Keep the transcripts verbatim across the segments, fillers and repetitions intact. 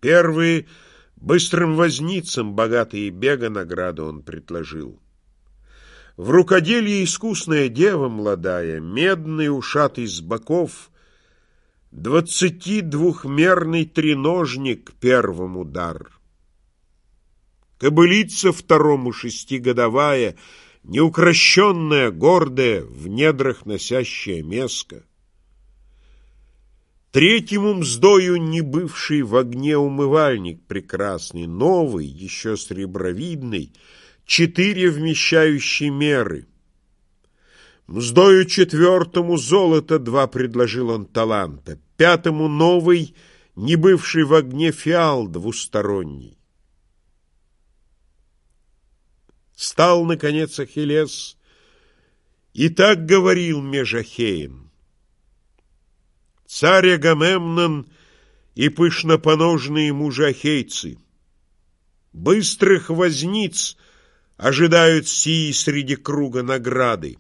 Первые быстрым возницам богатые бега награду он предложил. В рукоделии искусная дева молодая, медный ушатый с боков, двадцати двухмерный треножник первому дар. Кобылица второму шестигодовая, неукрощенная, гордая, в недрах носящая меско. Третьему мздою не бывший в огне умывальник прекрасный, новый, еще сребровидный, четыре вмещающие меры. Мздою четвертому золото два предложил он таланта, пятому новый, не бывший в огне фиал двусторонний. Стал, наконец, Ахиллес, и так говорил меж Ахеем: «Царь Агамемнон и пышнопоножные мужи ахейцы, быстрых возниц ожидают сии среди круга награды.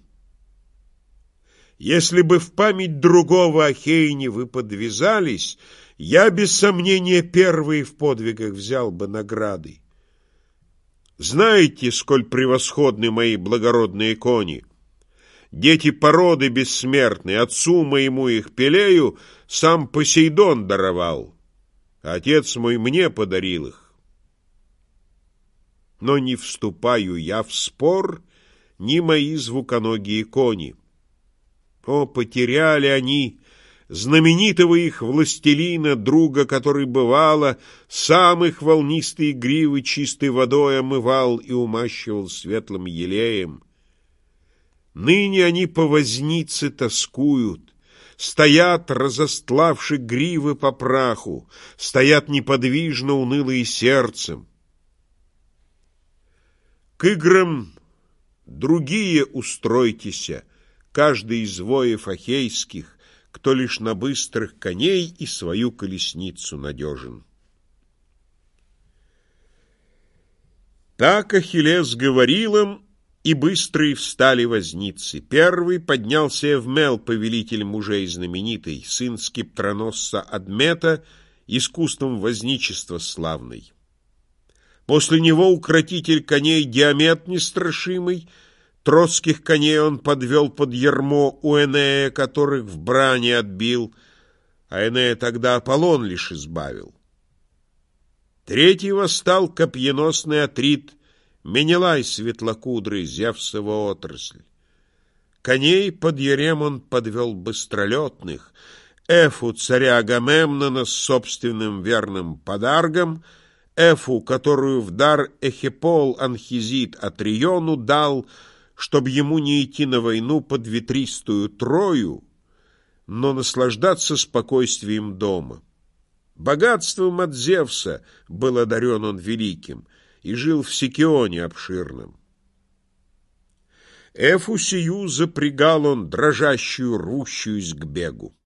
Если бы в память другого Ахейни вы подвязались, я без сомнения первые в подвигах взял бы награды. Знаете, сколь превосходны мои благородные кони? Дети породы бессмертные, отцу моему их Пелею сам Посейдон даровал, а отец мой мне подарил их. Но не вступаю я в спор, ни мои звуконогие кони. О, потеряли они знаменитого их властелина, друга, который, бывало, сам их волнистые гривы чистой водой омывал и умащивал светлым елеем. Ныне они по вознице тоскуют, стоят, разостлавши гривы по праху, стоят неподвижно, унылые сердцем. К играм другие устройтеся, каждый из воев ахейских, кто лишь на быстрых коней и свою колесницу надежен». Так Ахиллес говорил им, и быстрые встали возницы. Первый поднялся Эвмел, повелитель мужей знаменитый, сын скиптроносца Адмета, искусством возничества славный. После него укротитель коней Диамет нестрашимый, троцких коней он подвел под ярмо у Энея, которых в брани отбил, а Энея тогда Аполлон лишь избавил. Третий восстал копьеносный Атрит, Менелай светлокудрый, Зевсова отрасль. Коней под ярем он подвел быстролетных, Эфу царя Агамемнона с собственным верным подаргом, Эфу, которую в дар Эхипол Анхизит Атриону дал, чтоб ему не идти на войну под ветристую Трою, но наслаждаться спокойствием дома. Богатством от Зевса был одарен он великим и жил в Сикионе обширном. Эфу сию запрягал он, дрожащую, рвущуюся к бегу.